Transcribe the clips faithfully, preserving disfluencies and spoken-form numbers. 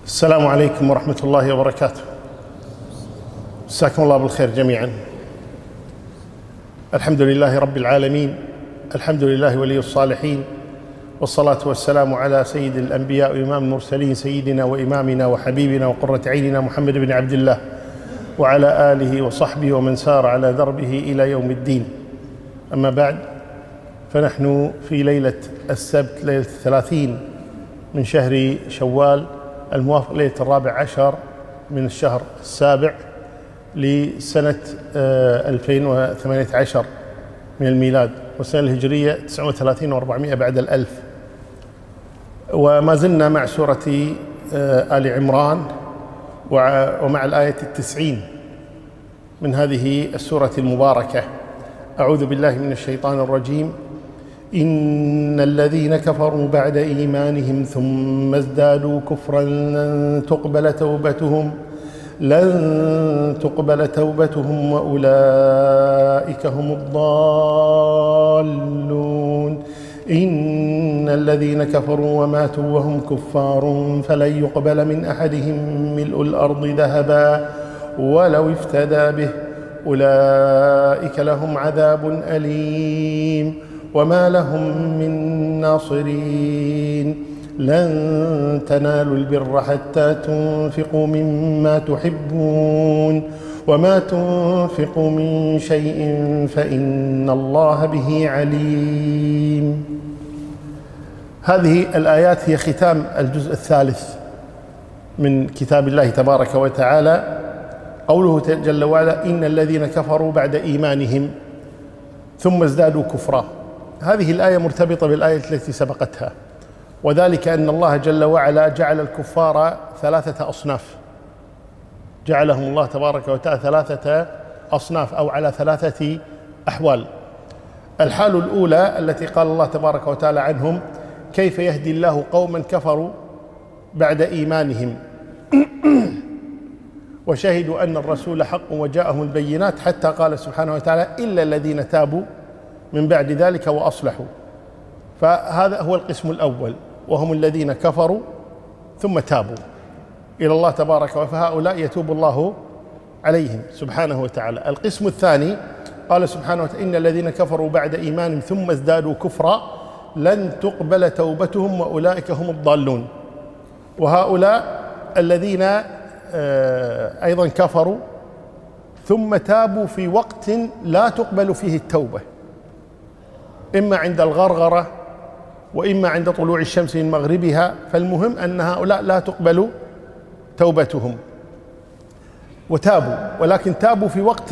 السلام عليكم ورحمة الله وبركاته. مساكم الله بالخير جميعا. الحمد لله رب العالمين، الحمد لله ولي الصالحين، والصلاة والسلام على سيد الأنبياء وإمام المرسلين سيدنا وإمامنا وحبيبنا وقرة عيننا محمد بن عبد الله وعلى آله وصحبه ومن سار على دربه إلى يوم الدين. أما بعد، فنحن في ليلة السبت ليلة الثلاثين من شهر شوال الموافق ليلة الرابع عشر من الشهر السابع لسنة ألفين وثمانية عشر من الميلاد، والسنة الهجرية تسعة وثلاثين وأربعمائة بعد الألف. وما زلنا مع سورة آل عمران ومع الآية التسعين من هذه السورة المباركة. أعوذ بالله من الشيطان الرجيم. إن الذين كفروا بعد إيمانهم ثم ازدادوا كفرا لن تقبل توبتهم لن تقبل توبتهم وأولئك هم الضالون. إن الذين كفروا وماتوا وهم كفار فلن يقبل من أحدهم ملء الأرض ذهبا ولو افتدى به أولئك لهم عذاب أليم وما لهم من ناصرين. لن تنالوا البر حتى تنفقوا مما تحبون وما تنفقوا من شيء فإن الله به عليم. هذه الآيات هي ختام الجزء الثالث من كتاب الله تبارك وتعالى. قوله جل وعلا: إن الذين كفروا بعد إيمانهم ثم ازدادوا كفرا. هذه الآية مرتبطة بالآية التي سبقتها، وذلك أن الله جل وعلا جعل الكفار ثلاثة أصناف، جعلهم الله تبارك وتعالى ثلاثة أصناف أو على ثلاثة أحوال. الحال الأولى التي قال الله تبارك وتعالى عنهم: كيف يهدي الله قوما كفروا بعد إيمانهم وشهدوا أن الرسول حق وجاءهم البينات، حتى قال سبحانه وتعالى: إلا الذين تابوا من بعد ذلك وأصلحوا. فهذا هو القسم الأول، وهم الذين كفروا ثم تابوا إلى الله تبارك وتعالى، فهؤلاء يتوب الله عليهم سبحانه وتعالى. القسم الثاني قال سبحانه وتعالى: إن الذين كفروا بعد إيمانهم ثم ازدادوا كفرا لن تقبل توبتهم وأولئك هم الضالون. وهؤلاء الذين أيضا كفروا ثم تابوا في وقت لا تقبل فيه التوبة، إما عند الغرغرة وإما عند طلوع الشمس من مغربها، فالمهم أن هؤلاء لا تقبل توبتهم وتابوا، ولكن تابوا في وقت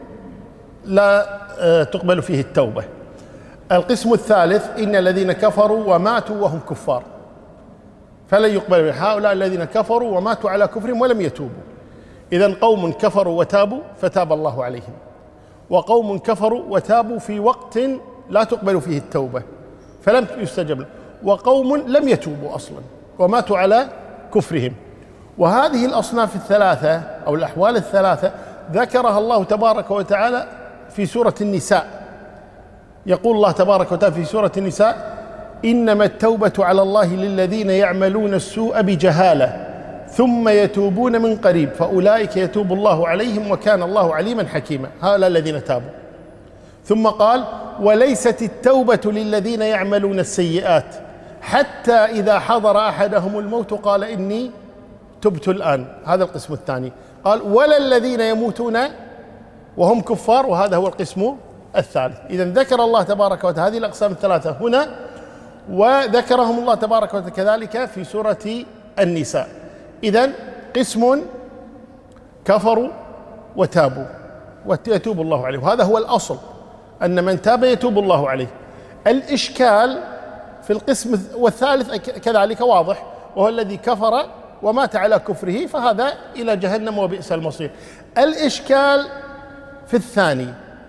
لا تقبل فيه التوبة. القسم الثالث: إن الذين كفروا وماتوا وهم كفار فلن يقبل من هؤلاء الذين كفروا وماتوا على كفرهم ولم يتوبوا. إذن قوم كفروا وتابوا فتاب الله عليهم، وقوم كفروا وتابوا في وقت لا تقبل فيه التوبة فلم يستجب له، وقوم لم يتوبوا أصلا وماتوا على كفرهم. وهذه الأصناف الثلاثة أو الأحوال الثلاثة ذكرها الله تبارك وتعالى في سورة النساء. يقول الله تبارك وتعالى في سورة النساء: إنما التوبة على الله للذين يعملون السوء بجهالة ثم يتوبون من قريب فأولئك يتوب الله عليهم وكان الله عليما حكيما. هؤلاء الذين تابوا. ثم قال: وليست التوبة للذين يعملون السيئات حتى إذا حضر أحدهم الموت قال إني تبت الآن. هذا القسم الثاني. قال: ولا الذين يموتون وهم كفار، وهذا هو القسم الثالث. إذن ذكر الله تبارك وتعالى هذه الأقسام الثلاثة هنا، وذكرهم الله تبارك وتعالى كذلك في سورة النساء. إذن قسم كفروا وتابوا ويتوب الله عليه، وهذا هو الأصل، أن من تاب يتوب الله عليه. الإشكال في القسم والثالث كذلك واضح، وهو الذي كفر ومات على كفره فهذا إلى جهنم وبئس المصير. الإشكال في الثاني،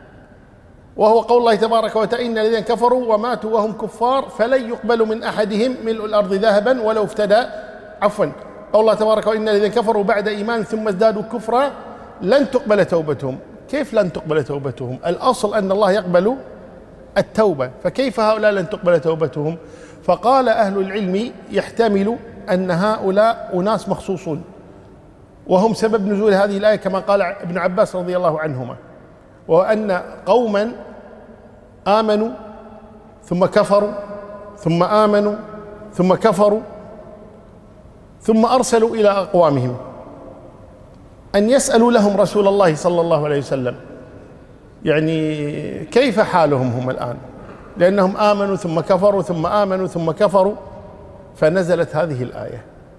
وهو قول الله تبارك وتعالى: إن الذين كفروا وماتوا وهم كفار فلن يقبل من أحدهم ملء الأرض ذهبا ولو افتدى عفوا قول الله تبارك وتعالى: إن الذين كفروا بعد إيمان ثم ازدادوا كفرا لن تقبل توبتهم. كيف لن تقبل توبتهم؟ الأصل أن الله يقبل التوبة، فكيف هؤلاء لن تقبل توبتهم؟ فقال أهل العلم: يحتمل أن هؤلاء أناس مخصوصون، وهم سبب نزول هذه الآية كما قال ابن عباس رضي الله عنهما، وأن قوما آمنوا ثم كفروا ثم آمنوا ثم كفروا ثم أرسلوا إلى أقوامهم أن يسألوا لهم رسول الله صلى الله عليه وسلم يعني كيف حالهم هم الآن، لأنهم آمنوا ثم كفروا ثم آمنوا ثم كفروا، فنزلت هذه الآية.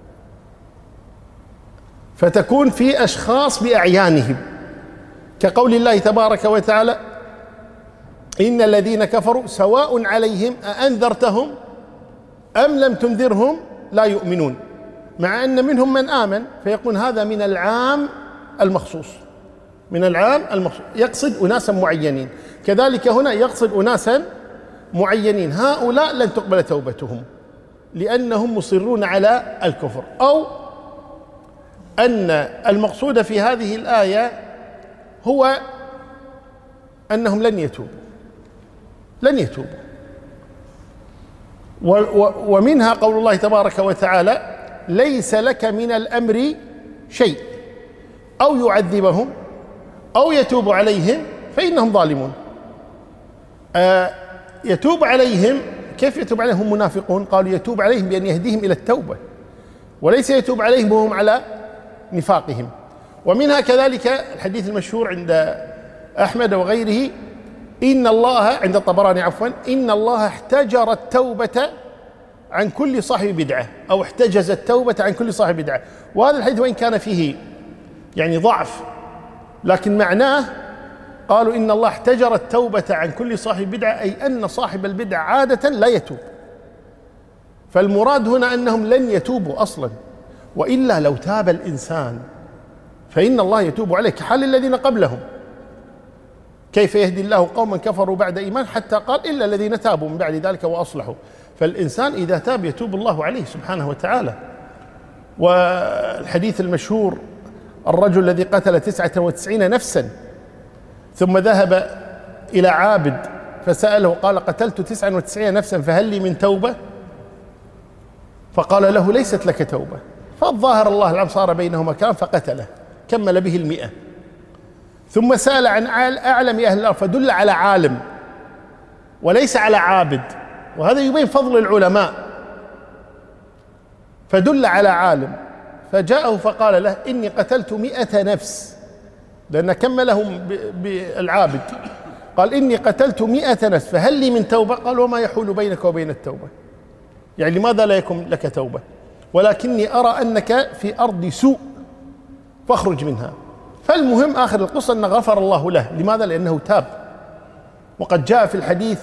فتكون في أشخاص بأعيانهم، كقول الله تبارك وتعالى: إن الذين كفروا سواء عليهم أأنذرتهم أم لم تنذرهم لا يؤمنون، مع أن منهم من آمن، فيكون هذا من العام المخصوص، من العام المخصوص، يقصد أناسا معينين. كذلك هنا يقصد أناسا معينين، هؤلاء لن تقبل توبتهم لأنهم مصرون على الكفر، أو أن المقصود في هذه الآية هو أنهم لن يتوبوا لن يتوبوا ومنها قول الله تبارك وتعالى: ليس لك من الأمر شيء أو يعذبهم أو يتوب عليهم فإنهم ظالمون. آه يتوب عليهم، كيف يتوب عليهم؟ هم منافقون، قالوا يتوب عليهم بأن يهديهم إلى التوبة، وليس يتوب عليهم وهم على نفاقهم. ومنها كذلك الحديث المشهور عند أحمد وغيره: إن الله، عند الطبراني عفوا، إن الله احتجر التوبة عن كل صاحب بدعة، أو احتجز التوبة عن كل صاحب بدعة. وهذا الحديث وإن كان فيه يعني ضعف، لكن معناه قالوا إن الله احتجر التوبة عن كل صاحب بدعة، أي أن صاحب البدعة عادة لا يتوب. فالمراد هنا أنهم لن يتوبوا أصلا، وإلا لو تاب الإنسان فإن الله يتوب عليه، كحال الذين قبلهم. كيف يهدي الله قوما كفروا بعد إيمان، حتى قال: إلا الذين تابوا من بعد ذلك وأصلحوا. فالإنسان إذا تاب يتوب الله عليه سبحانه وتعالى. والحديث المشهور: الرجل الذي قتل تسعة وتسعين نفسا ثم ذهب إلى عابد فسأله قال: قتلت تسعة وتسعين نفسا فهل لي من توبة؟ فقال له: ليست لك توبة. فالظاهر الله العظيم صار بينهما كلام فقتله، كمل به المئة. ثم سأل عن أعلم أهل الأرض فدل على عالم وليس على عابد، وهذا يبين فضل العلماء، فدل على عالم. فجاءه فقال له: إني قتلت مئة نفس، لأن كملهم بالعابد. قال: إني قتلت مئة نفس فهل لي من توبة؟ قال: وما يحول بينك وبين التوبة؟ يعني لماذا لا يكون لك توبة؟ ولكني أرى أنك في أرض سوء فاخرج منها. فالمهم آخر القصة أن غفر الله له. لماذا؟ لأنه تاب. وقد جاء في الحديث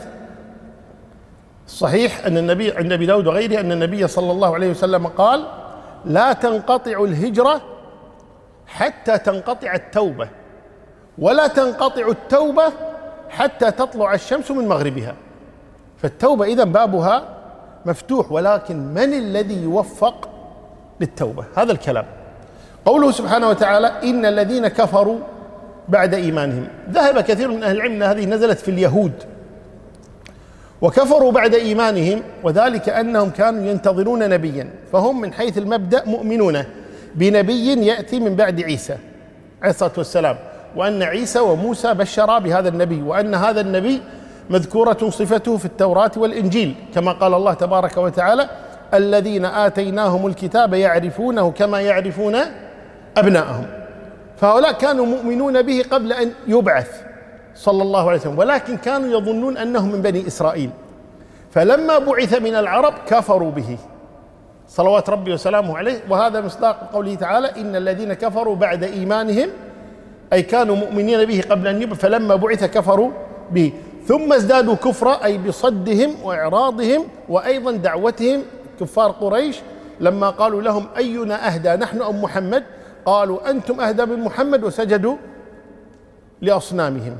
الصحيح أن النبي عند أبي داود وغيره أن النبي صلى الله عليه وسلم قال: لا تنقطع الهجرة حتى تنقطع التوبة، ولا تنقطع التوبة حتى تطلع الشمس من مغربها. فالتوبة إذن بابها مفتوح، ولكن من الذي يوفق للتوبة؟ هذا الكلام. قوله سبحانه وتعالى: إن الذين كفروا بعد إيمانهم، ذهب كثير من أهل العلم أن هذه نزلت في اليهود، وكفروا بعد إيمانهم، وذلك أنهم كانوا ينتظرون نبيا، فهم من حيث المبدأ مؤمنون بنبي يأتي من بعد عيسى عليه الصلاة والسلام، وأن عيسى وموسى بشرا بهذا النبي، وأن هذا النبي مذكورة صفته في التوراة والإنجيل، كما قال الله تبارك وتعالى: الذين آتيناهم الكتاب يعرفونه كما يعرفون أبناءهم. فهؤلاء كانوا مؤمنون به قبل أن يبعث صلى الله عليه وسلم، ولكن كانوا يظنون أنه من بني إسرائيل، فلما بعث من العرب كفروا به صلوات ربي وسلامه عليه. وهذا مصداق قوله تعالى: إن الذين كفروا بعد إيمانهم، أي كانوا مؤمنين به قبل أن يبعث، فلما بعث كفروا به، ثم ازدادوا كفرا، أي بصدهم وإعراضهم، وأيضا دعوتهم كفار قريش لما قالوا لهم: أينا أهدى نحن أم محمد؟ قالوا: أنتم أهدى من محمد، وسجدوا لأصنامهم.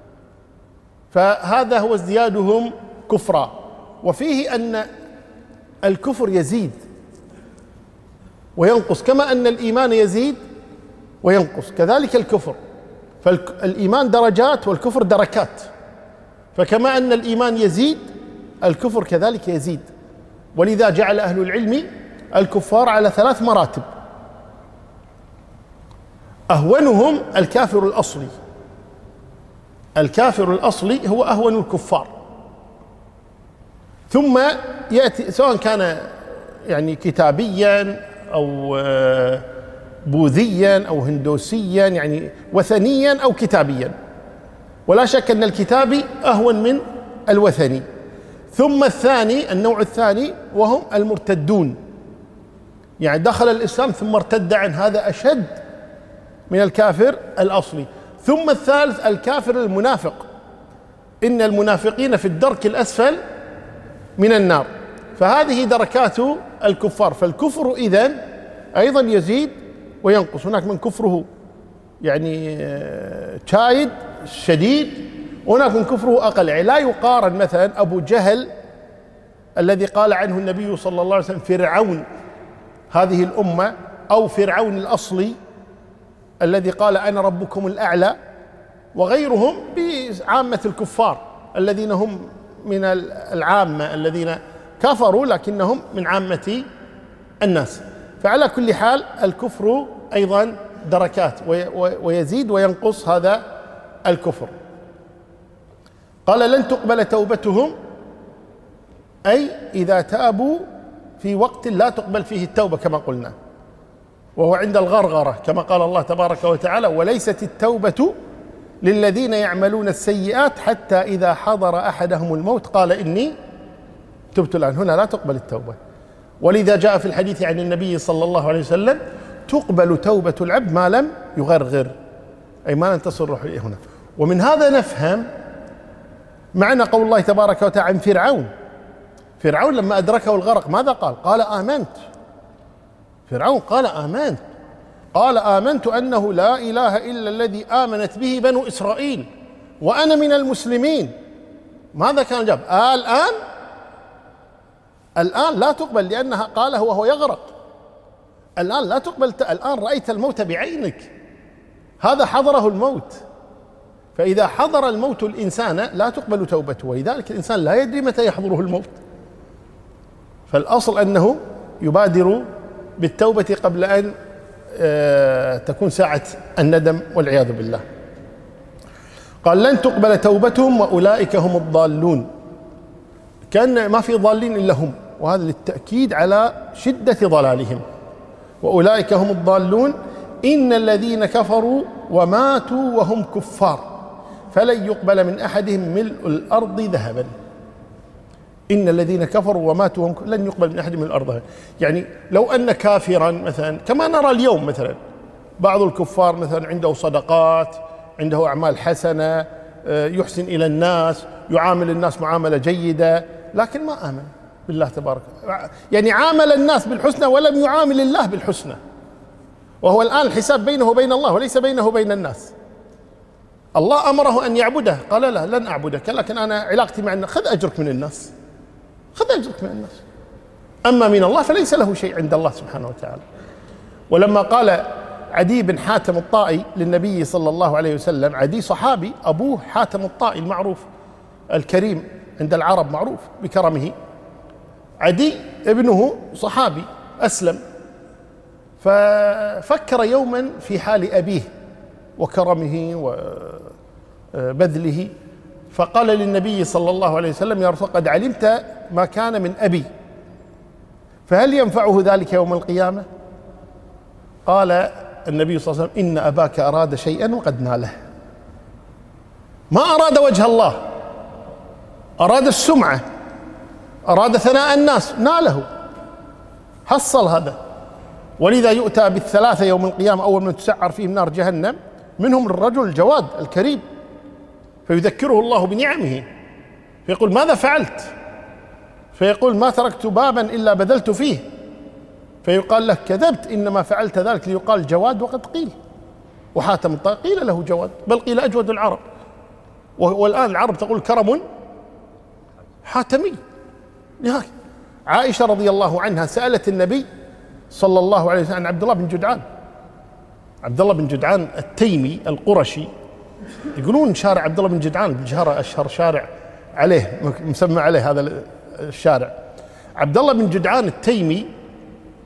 فهذا هو ازديادهم كفرا. وفيه أن الكفر يزيد وينقص، كما أن الإيمان يزيد وينقص، كذلك الكفر. فالإيمان درجات والكفر دركات، فكما أن الإيمان يزيد الكفر كذلك يزيد. ولذا جعل أهل العلم الكفار على ثلاث مراتب. أهونهم الكافر الأصلي. الكافر الأصلي هو أهون الكفار، ثم يأتي سواء كان يعني كتابيا أو بوذيا أو هندوسيا، يعني وثنيا أو كتابيا، ولا شك أن الكتابي أهون من الوثني. ثم الثاني، النوع الثاني، وهم المرتدون، يعني دخل الإسلام ثم ارتد عن، هذا أشد من الكافر الأصلي. ثم الثالث الكافر المنافق، إن المنافقين في الدرك الأسفل من النار. فهذه دركات الكفار. فالكفر إذن أيضا يزيد وينقص. هناك من كفره يعني شايد شديد، وهناك من كفره أقل. يعني لا يقارن مثلا أبو جهل الذي قال عنه النبي صلى الله عليه وسلم فرعون هذه الأمة، أو فرعون الأصلي الذي قال أنا ربكم الأعلى، وغيرهم بعامة الكفار الذين هم من العامة الذين كفروا لكنهم من عامة الناس. فعلى كل حال الكفر أيضا دركات، ويزيد وينقص هذا الكفر. قال لن تقبل توبتهم، أي إذا تابوا في وقت لا تقبل فيه التوبة كما قلنا، وهو عند الغرغرة كما قال الله تبارك وتعالى وليست التوبة للذين يعملون السيئات حتى إذا حضر أحدهم الموت قال إني تبت الآن. هنا لا تقبل التوبة، ولذا جاء في الحديث عن النبي صلى الله عليه وسلم تقبل توبة العبد ما لم يغرغر، أي ما لم تصل روحه إليه. هنا ومن هذا نفهم معنى قول الله تبارك وتعالى عن فرعون. فرعون لما أدركه الغرق ماذا قال؟ قال آمنت. فرعون قال آمنت، قال آمنت أنه لا إله إلا الذي آمنت به بنو إسرائيل وأنا من المسلمين. ماذا كان جاب؟ آه الآن الآن لا تقبل، لأنها قالها وهو يغرق. الآن لا تقبل، الآن رأيت الموت بعينك، هذا حضره الموت. فإذا حضر الموت الإنسان لا تقبل توبته، ولذلك الإنسان لا يدري متى يحضره الموت. فالأصل أنه يبادر بالتوبة قبل أن تكون ساعة الندم والعياذ بالله. قال لن تقبل توبتهم وأولئك هم الضالون، كأن ما في ضالين إلا هم، وهذا للتأكيد على شدة ضلالهم. وأولئك هم الضالون إن الذين كفروا وماتوا وهم كفار فلن يقبل من أحدهم ملء الأرض ذهبا. إن الذين كفروا وماتوا وهم لن يقبل من أحدهم ملء الأرض ذهبا. يعني لو أن كافرا مثلا كما نرى اليوم، مثلا بعض الكفار مثلا عنده صدقات، عنده أعمال حسنة، يحسن إلى الناس، يعامل الناس معاملة جيدة، لكن ما آمن بالله تبارك، يعني عامل الناس بالحسنى ولم يعامل الله بالحسنى. وهو الآن الحساب بينه وبين الله وليس بينه وبين الناس. الله أمره أن يعبده، قال لا لن أعبدك، لكن أنا علاقتي مع الناس، خذ أجرك من الناس، خذ أجرك من الناس. أما من الله فليس له شيء عند الله سبحانه وتعالى. ولما قال عدي بن حاتم الطائي للنبي صلى الله عليه وسلم، عدي صحابي، أبوه حاتم الطائي المعروف الكريم عند العرب، معروف بكرمه. عدي ابنه صحابي أسلم، ففكر يوما في حال أبيه وكرمه وبذله، فقال للنبي صلى الله عليه وسلم يا رسول قد علمت ما كان من أبي، فهل ينفعه ذلك يوم القيامة؟ قال النبي صلى الله عليه وسلم إن أباك أراد شيئا وقد ناله. ما أراد وجه الله، أراد السمعة، أراد ثناء الناس، ناله، حصل هذا. ولذا يؤتى بالثلاثة يوم القيامة أول من تسعر فيهم نار جهنم، منهم الرجل الجواد الكريم، فيذكره الله بنعمه فيقول ماذا فعلت؟ فيقول ما تركت بابا إلا بذلت فيه، فيقال له كذبت، إنما فعلت ذلك ليقال جواد وقد قيل. وحاتم قيل له جواد، بل قيل أجود العرب، والآن العرب تقول كرم حاتمي. لهذا عائشة رضي الله عنها سألت النبي صلى الله عليه وسلم عن عبد الله بن جدعان. عبد الله بن جدعان التيمي القرشي، يقولون شارع عبد الله بن جدعان بالجهرة أشهر شارع عليه، مسمى عليه هذا الشارع. عبد الله بن جدعان التيمي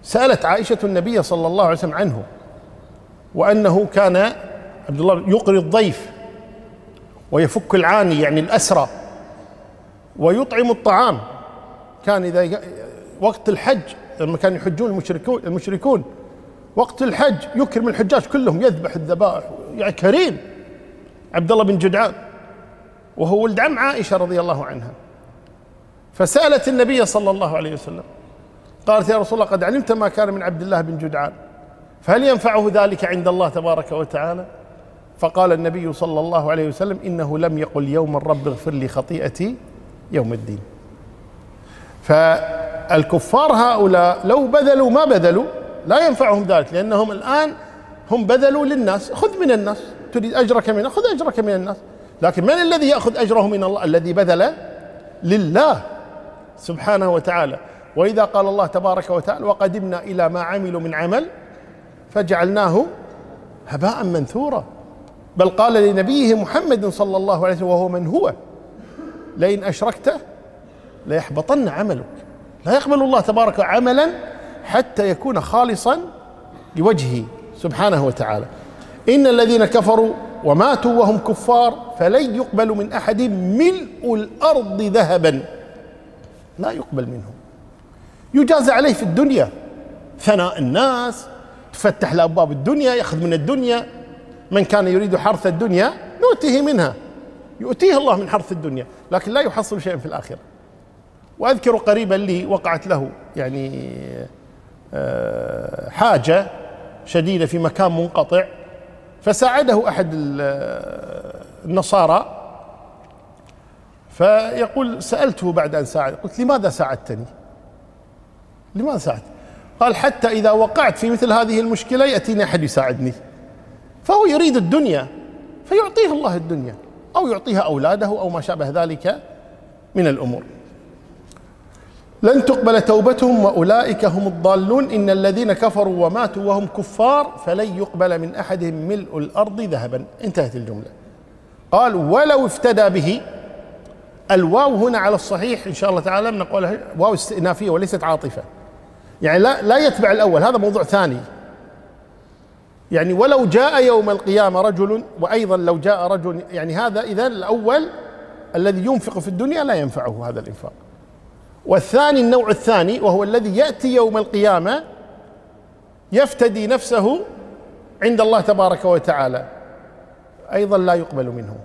سألت عائشة النبي صلى الله عليه وسلم عنه، وأنه كان عبد الله يقري الضيف ويفك العاني يعني الأسرى ويطعم الطعام. كان إذا وقت الحج لما كانوا يحجون المشركون المشركون وقت الحج يكرم الحجاج كلهم، يذبح الذبائح، يعني كريم عبد الله بن جدعان، وهو ولد عم عائشة رضي الله عنها. فسألت النبي صلى الله عليه وسلم قالت: يا رسول الله قد علمت ما كان من عبد الله بن جدعان، فهل ينفعه ذلك عند الله تبارك وتعالى؟ فقال النبي صلى الله عليه وسلم: إنه لم يقل يوم الرب اغفر لي خطيئتي يوم الدين. فالكفار هؤلاء لو بذلوا ما بذلوا لا ينفعهم ذلك، لأنهم الآن هم بذلوا للناس. خذ من الناس، تريد أجرك من خذ أجرك من الناس، لكن من الذي يأخذ أجره من الله؟ الذي بذل لله سبحانه وتعالى. وإذا قال الله تبارك وتعالى: وقدمنا إلى ما عملوا من عمل فجعلناه هباء منثورا. بل قال لنبيه محمد صلى الله عليه وسلم وهو من هو: لئن أشركت ليحبطن عملك. لا يقبل الله تبارك عملا حتى يكون خالصا لوجهه سبحانه وتعالى. إن الذين كفروا وماتوا وهم كفار فلن يقبل من أحد ملء الأرض ذهبا، لا يقبل منه. يجازى عليه في الدنيا ثناء الناس، تفتح له أبواب الدنيا، يأخذ من الدنيا. من كان يريد حرث الدنيا نؤتيه منها، يؤتيه الله من حرث الدنيا، لكن لا يحصل شيئا في الآخرة. وأذكر قريبا لي وقعت له يعني حاجة شديدة في مكان منقطع، فساعده أحد النصارى، فيقول: سألته بعد أن ساعد، قلت: لماذا ساعدتني؟ لماذا ساعدت؟ قال: حتى إذا وقعت في مثل هذه المشكلة يأتيني أحد يساعدني. فهو يريد الدنيا فيعطيه الله الدنيا، أو يعطيها أولاده أو ما شابه ذلك من الأمور. لن تقبل توبتهم وأولئك هم الضالون. إن الذين كفروا وماتوا وهم كفار فلن يقبل من أحدهم ملء الأرض ذهبا. انتهت الجملة. قال: ولو افتدى به. الواو هنا على الصحيح إن شاء الله تعالى نقولها واو استئنافية وليست عاطفة، يعني لا لا يتبع الأول، هذا موضوع ثاني. يعني ولو جاء يوم القيامة رجل، وأيضا لو جاء رجل، يعني هذا إذن الأول الذي ينفق في الدنيا لا ينفعه هذا الإنفاق. والثاني النوع الثاني وهو الذي يأتي يوم القيامة يفتدي نفسه عند الله تبارك وتعالى، أيضا لا يقبل منه.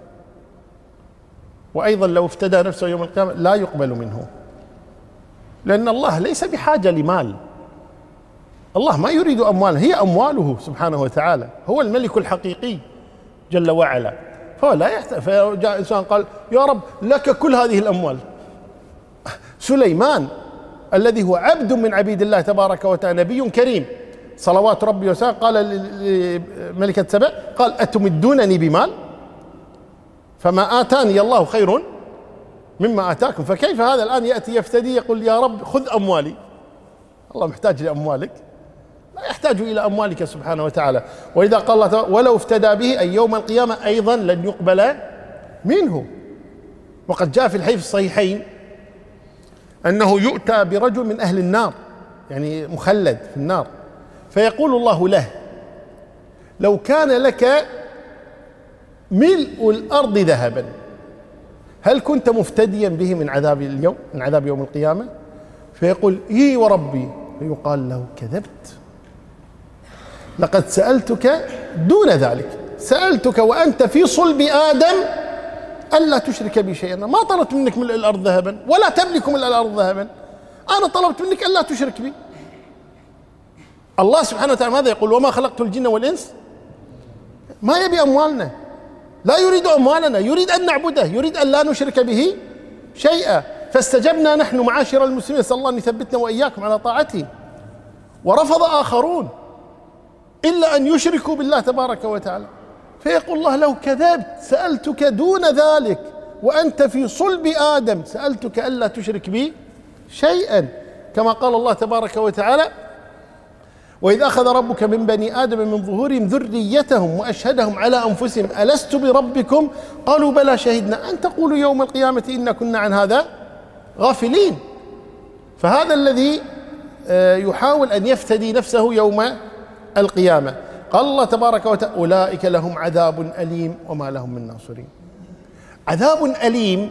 وأيضا لو افتدى نفسه يوم القيامة لا يقبل منه، لأن الله ليس بحاجة لمال. الله ما يريد أمواله، هي أمواله سبحانه وتعالى، هو الملك الحقيقي جل وعلا. فهو لا يحتاج. فجاء إنسان قال: يا رب لك كل هذه الأموال. سليمان الذي هو عبد من عبيد الله تبارك وتعالى، نبي كريم صلوات ربي وسلامه، قال لملكة سبأ: قال: أتمدونني بمال فما آتاني الله خير مما آتاكم. فكيف هذا الآن يأتي يفتدي يقول: يا رب خذ أموالي؟ الله محتاج لأموالك؟ لا يحتاج إلى أموالك سبحانه وتعالى. وإذا قال الله ولو افتدى به أي يوم القيامة أيضا لن يقبل منه. وقد جاء في الحديث الصحيحين أنه يؤتى برجل من أهل النار، يعني مخلد في النار، فيقول الله له: لو كان لك ملء الأرض ذهبا هل كنت مفتديا به من عذاب اليوم من عذاب يوم القيامة؟ فيقول: إي وربي. فيقال له: كذبت، لقد سألتك دون ذلك، سألتك وأنت في صلب آدم ألا تشرك بي شيئا، ما طلبت منك ملء الأرض ذهبا ولا تملك ملء الأرض ذهبا، أنا طلبت منك ألا تشرك بي. الله سبحانه وتعالى ماذا يقول؟ وما خلقت الجن والإنس. ما يبي أموالنا، لا يريد أموالنا، يريد أن نعبده، يريد أن لا نشرك به شيئا. فاستجبنا نحن معاشر المسلمين، نسأل الله أن يثبتنا وإياكم على طاعته. ورفض آخرون إلا أن يشركوا بالله تبارك وتعالى، فيقول الله: لو كذبت، سألتك دون ذلك وأنت في صلب آدم، سألتك ألا تشرك بي شيئا، كما قال الله تبارك وتعالى: وإذ أخذ ربك من بني آدم من ظهورهم ذريتهم وأشهدهم على أنفسهم ألست بربكم قالوا بلى شهدنا أن تقولوا يوم القيامة إنا كنا عن هذا غافلين. فهذا الذي يحاول أن يفتدي نفسه يوم القيامة. قال الله تبارك وتعالى أولئك لهم عذاب أليم وما لهم من ناصرين. عذاب أليم،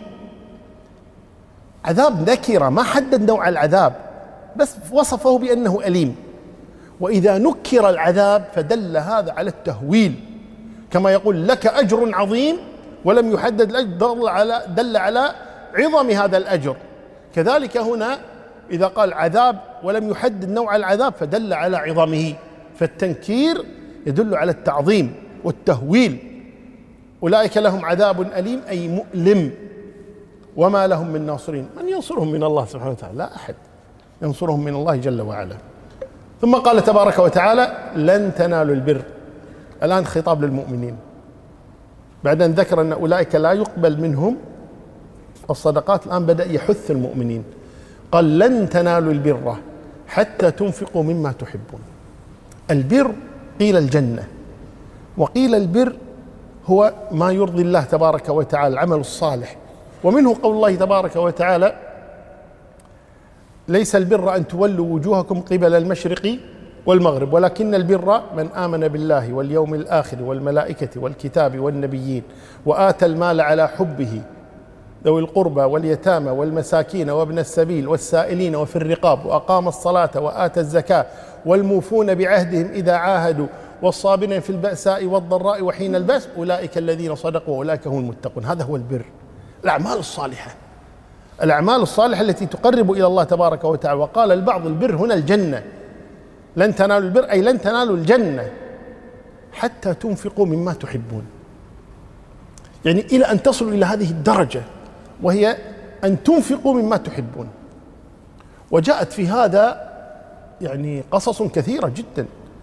عذاب نكرة، ما حدد نوع العذاب بس وصفه بأنه أليم. وإذا نكر العذاب فدل هذا على التهويل، كما يقول لك أجر عظيم ولم يحدد الأجر دل على, دل على عظم هذا الأجر. كذلك هنا إذا قال عذاب ولم يحدد نوع العذاب فدل على عظمه، فالتنكير يدل على التعظيم والتهويل. أولئك لهم عذاب أليم أي مؤلم وما لهم من ناصرين. من ينصرهم من الله سبحانه وتعالى؟ لا أحد ينصرهم من الله جل وعلا. ثم قال تبارك وتعالى لن تنالوا البر. الآن خطاب للمؤمنين بعد أن ذكر أن أولئك لا يقبل منهم الصدقات، الآن بدأ يحث المؤمنين. قال لن تنالوا البر حتى تنفقوا مما تحبون. البر قيل الجنة، وقيل البر هو ما يرضي الله تبارك وتعالى، العمل الصالح. ومنه قول الله تبارك وتعالى ليس البر أن تولوا وجوهكم قبل المشرق والمغرب ولكن البر من آمن بالله واليوم الآخر والملائكة والكتاب والنبيين وآتى المال على حبه ذوي القربى واليتامى والمساكين وابن السبيل والسائلين وفي الرقاب وأقام الصلاة وآتى الزكاة والموفون بعهدهم إذا عاهدوا والصابرين في البأساء والضراء وحين البأس أولئك الذين صدقوا وأولئك هم المتقون. هذا هو البر، الأعمال الصالحة، الأعمال الصالحة التي تقرب إلى الله تبارك وتعالى. وقال البعض البر هنا الجنة، لن تنالوا البر أي لن تنالوا الجنة حتى تنفقوا مما تحبون، يعني إلى أن تصلوا إلى هذه الدرجة وهي أن تنفقوا مما تحبون. وجاءت في هذا يعني قصص كثيرة جدا،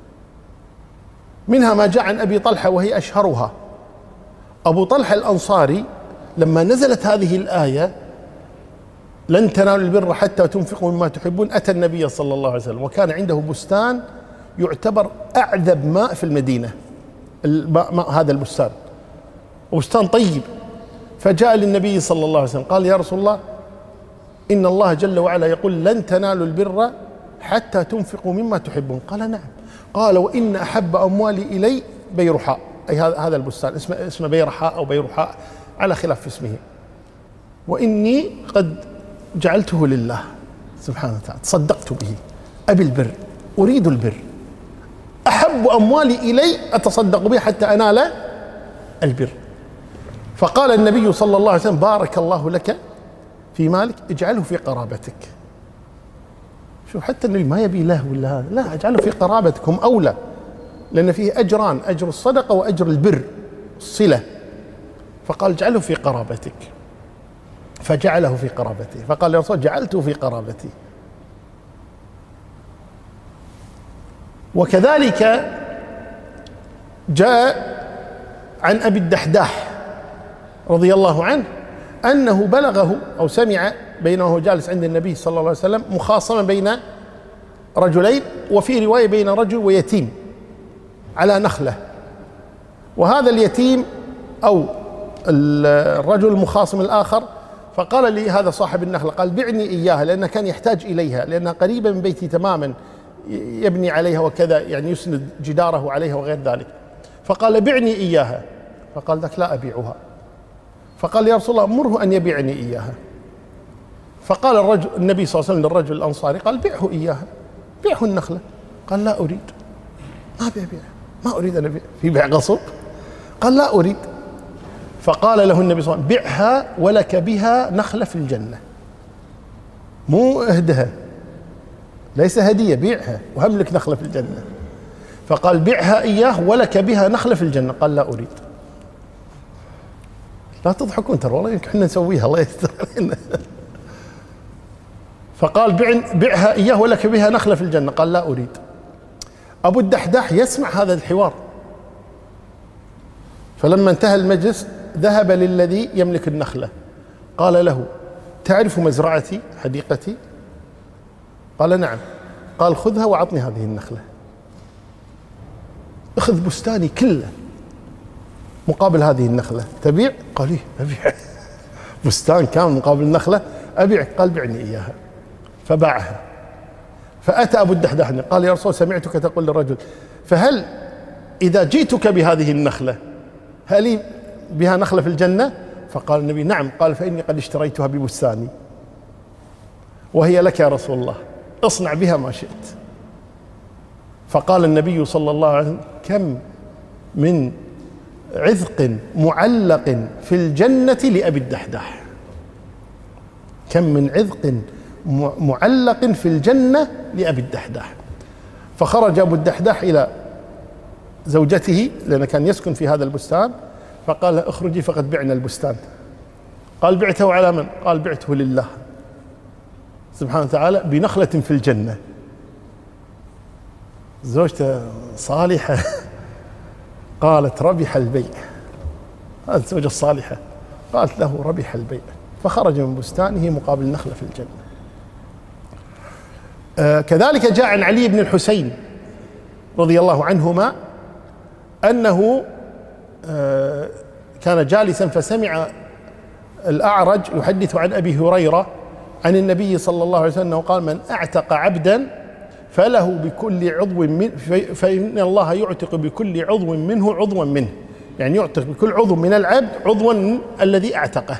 منها ما جاء عن أبي طلحة وهي أشهرها. أبو طلحة الأنصاري لما نزلت هذه الآية لن تنالوا البر حتى تنفقوا مما تحبون أتى النبي صلى الله عليه وسلم، وكان عنده بستان يعتبر أعذب ماء في المدينة، الماء هذا البستان بستان طيب. فجاء للنبي صلى الله عليه وسلم قال يا رسول الله إن الله جل وعلا يقول لن تنالوا البر حتى تنفقوا مما تحبون. قال نعم. قال وإن أحب أموالي إلي بيرحاء، أي هذا البستان اسمه اسمه بيرحاء أو بيرحاء على خلاف في اسمه، وإني قد جعلته لله سبحانه وتعالى، تصدقت به، أبي البر، أريد البر، أحب أموالي إلي أتصدق به حتى أنال البر. فقال النبي صلى الله عليه وسلم بارك الله لك في مالك اجعله في قرابتك. شوف حتى النبي ما يبي له ولا هذا، لا اجعله في قرابتك، هم أولى، لأن فيه أجران، أجر الصدقة وأجر البر الصلة. فقال اجعله في قرابتك، فجعله في قرابته. فقال يا رسول جعلته في قرابتي. وكذلك جاء عن أبي الدحداح رضي الله عنه أنه بلغه أو سمع بينه وهو جالس عند النبي صلى الله عليه وسلم مخاصمة بين رجلين، وفي رواية بين رجل ويتيم على نخلة، وهذا اليتيم أو الرجل المخاصم الآخر فقال لي هذا صاحب النخلة قال بعني إياها، لأنه كان يحتاج إليها لأنها قريبة من بيتي تماما، يبني عليها وكذا، يعني يسند جداره عليها وغير ذلك. فقال بعني إياها، فقال ذاك لا أبيعها. فقال يا رسول الله مره أن يبيعني إياها. فقال الرجل النبي صلى الله عليه وسلم للرجل الأنصاري قال بيعه إياها، بيعه النخلة. قال لا أريد، ما أبي أبيعها، ما أريد أن أبيع، في بيع غصب؟ قال لا أريد. فقال له النبي صلى الله عليه وسلم بيعها ولك بها نخلة في الجنة، مو اهدها، ليس هدية، بيعها وهم لك نخلة في الجنة. فقال بيعها إياه ولك بها نخلة في الجنة. قال لا أريد. لا تضحكون ترى والله يمكن احنا نسويها الله يستر علينا. فقال بيعها إياه ولك بها نخلة في الجنة. قال لا أريد. أبو الدحداح يسمع هذا الحوار، فلما انتهى المجلس ذهب للذي يملك النخلة قال له تعرف مزرعتي حديقتي؟ قال نعم. قال خذها وأعطني هذه النخلة، اخذ بستاني كله مقابل هذه النخلة، تبيع؟ قال ايه أبيع. بستان كامل مقابل النخلة أبيع. قال بعني إياها. فباعها. فأتى أبو الدحداح قال: يا رسول سمعتك تقول للرجل: فهل إذا جئتك بهذه النخلة هل لي بها نخلة في الجنة؟ فقال النبي: نعم. قال: فإني قد اشتريتها ببستاني وهي لك يا رسول الله، اصنع بها ما شئت. فقال النبي صلى الله عليه وسلم: كم من عذق معلق في الجنة لأبي الدحداح، كم من عذق معلق في الجنة لأبي الدحداح. فخرج أبو الدحداح إلى زوجته لأنه كان يسكن في هذا البستان، فقال: اخرجي فقد بعنا البستان. قال: بعته على من؟ قال: بعته لله سبحانه وتعالى بنخلة في الجنة. زوجته صالحة قالت: ربح البيع. هذه الزوجة الصالحة قالت له: ربح البيع. فخرج من بستانه مقابل نخلة في الجنة. آه كذلك جاء عن علي بن الحسين رضي الله عنهما أنه آه كان جالسا فسمع الأعرج يحدث عن أبي هريرة عن النبي صلى الله عليه وسلم قال: من أعتق عبدا فله بكل عضو من فإن الله يعتق بكل عضو منه عضوا منه، يعني يعتق بكل عضو من العبد عضوا من الذي أعتقه.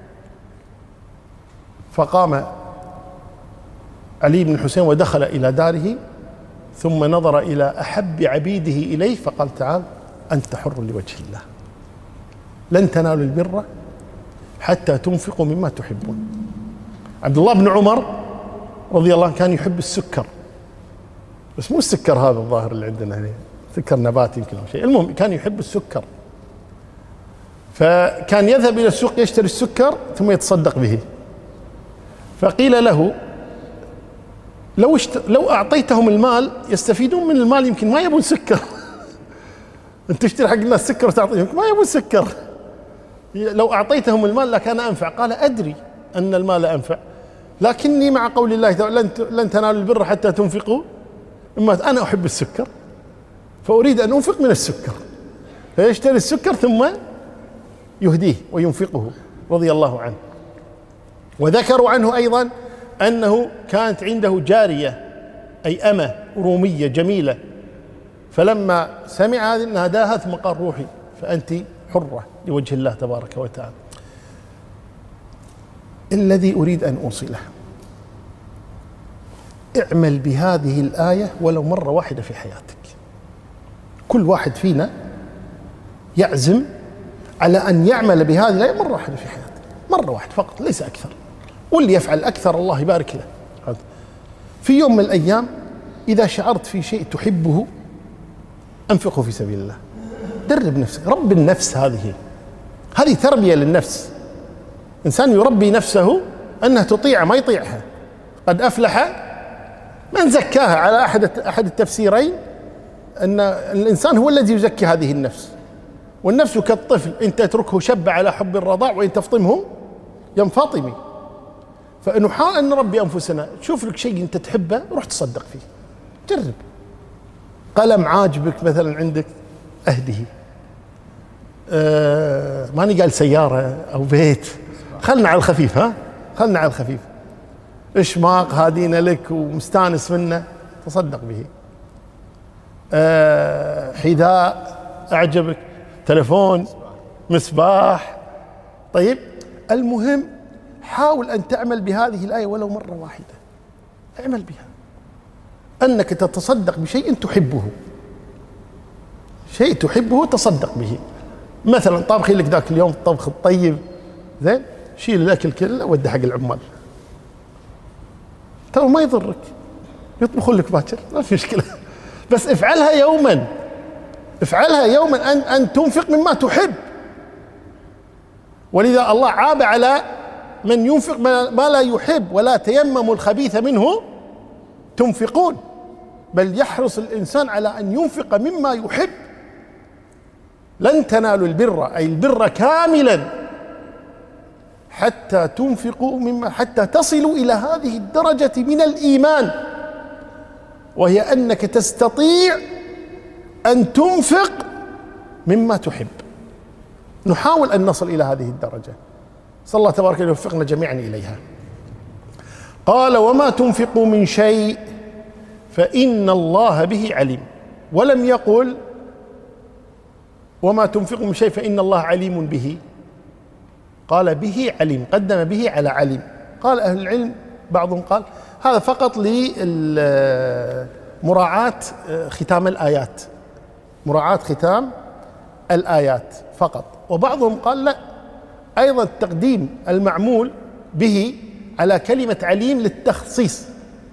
فقام علي بن الحسين ودخل إلى داره، ثم نظر إلى أحب عبيده إليه فقال: تعال أنت حر لوجه الله، لن تنالوا البر حتى تنفقوا مما تحبون. عبد الله بن عمر رضي الله عنه كان يحب السكر، بس مو السكر هذا الظاهر اللي عندنا هنا، سكر نباتي يمكن أو شيء، المهم كان يحب السكر. فكان يذهب إلى السوق يشتري السكر ثم يتصدق به. فقيل له: لو اشت... لو أعطيتهم المال يستفيدون من المال، يمكن ما يبون سكر. أنت تشتري حق الناس سكر وتعطيهم، ما يبون سكر. لو أعطيتهم المال لكان أنفع. قال: أدري أن المال أنفع، لكني مع قول الله تعالى: لن لن تنالوا البر حتى تنفقوا مما، أنا أحب السكر فأريد أن أنفق من السكر، فيشتري السكر ثم يهديه وينفقه رضي الله عنه. وذكروا عنه أيضا أنه كانت عنده جارية أي أمة رومية جميلة، فلما سمع هذه ناداها ثم قال: روحي فأنت حرة لوجه الله تبارك وتعالى. الذي أريد أن أوصله: اعمل بهذه الآية ولو مرة واحدة في حياتك. كل واحد فينا يعزم على أن يعمل بهذه الآية مرة واحدة في حياته، مرة واحدة فقط ليس أكثر، واللي يفعل أكثر الله يبارك له. في يوم من الأيام إذا شعرت في شيء تحبه أنفقه في سبيل الله. درب نفسك، رب النفس، هذه هذه تربية للنفس. إنسان يربي نفسه أنها تطيع ما يطيعها. قد أفلح من زكاها، على أحد أحد التفسيرين أن الإنسان هو الذي يزكي هذه النفس. والنفس كالطفل، إن تتركه شب على حب الرضاع وإن تفطمه ينفطم. فنحاول أن نربي أنفسنا. شوف لك شيء أنت تحبه روح تصدق فيه، جرب. قلم عاجبك مثلا عندك أهده، آه ماني قال سيارة أو بيت، خلنا على الخفيف، ها خلنا على الخفيف. إشماق هادينا لك ومستانس منه تصدق به. آه حذاء أعجبك، تلفون، مصباح. طيب المهم حاول أن تعمل بهذه الآية ولو مرة واحدة، اعمل بها أنك تتصدق بشيء تحبه، شيء تحبه تصدق به. مثلا طابخي لك ذاك اليوم الطبخ الطيب زين، شيل الأكل كله ودي حق العمال، ترى ما يضرك، يطبخون لك باكر ما في مشكلة، بس افعلها يوما، افعلها يوما أن أن تنفق مما تحب. ولذا الله عاب على من ينفق ما لا يحب: ولا تيمموا الخبيث منه تنفقون، بل يحرص الإنسان على أن ينفق مما يحب. لن تنالوا البر أي البر كاملا حتى تنفقوا مما، حتى تصلوا إلى هذه الدرجة من الإيمان، وهي أنك تستطيع أن تنفق مما تحب. نحاول أن نصل إلى هذه الدرجة، صلى الله تبارك وتعالى يوفقنا جميعا إليها. قال: وما تنفقوا من شيء فإن الله به عليم، ولم يقل وما تنفقوا من شيء فإن الله عليم به، قال به عليم، قدم به على عليم. قال أهل العلم بعضهم قال هذا فقط لمراعاة ختام الآيات، مراعاة ختام الآيات فقط. وبعضهم قال لا، أيضا التقديم المعمول به على كلمة عليم للتخصيص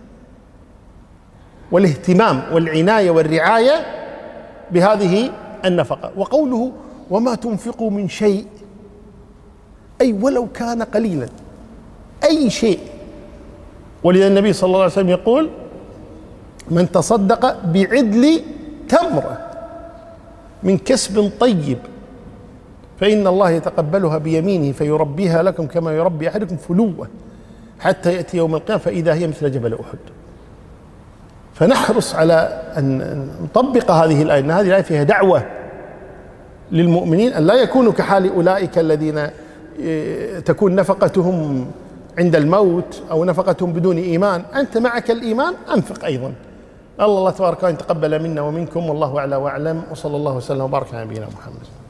والاهتمام والعناية والرعاية بهذه النفقة. وقوله وما تنفقوا من شيء، أي ولو كان قليلا، أي شيء. ولذا النبي صلى الله عليه وسلم يقول من تصدق بعدل تمرة من كسب طيب فإن الله يتقبلها بيمينه فيربيها لكم كما يربي أحدكم فلوة حتى يأتي يوم القيامة فإذا هي مثل جبل أحد. فنحرص على أن نطبق هذه الآية، أن هذه الآية فيها دعوة للمؤمنين أن لا يكونوا كحال أولئك الذين تكون نفقتهم عند الموت أو نفقتهم بدون إيمان. أنت معك الإيمان أنفق أيضا. الله تبارك وتعالى تقبل منا ومنكم، والله أعلى وأعلم، وصلى الله وسلم وبارك على نبينا محمد.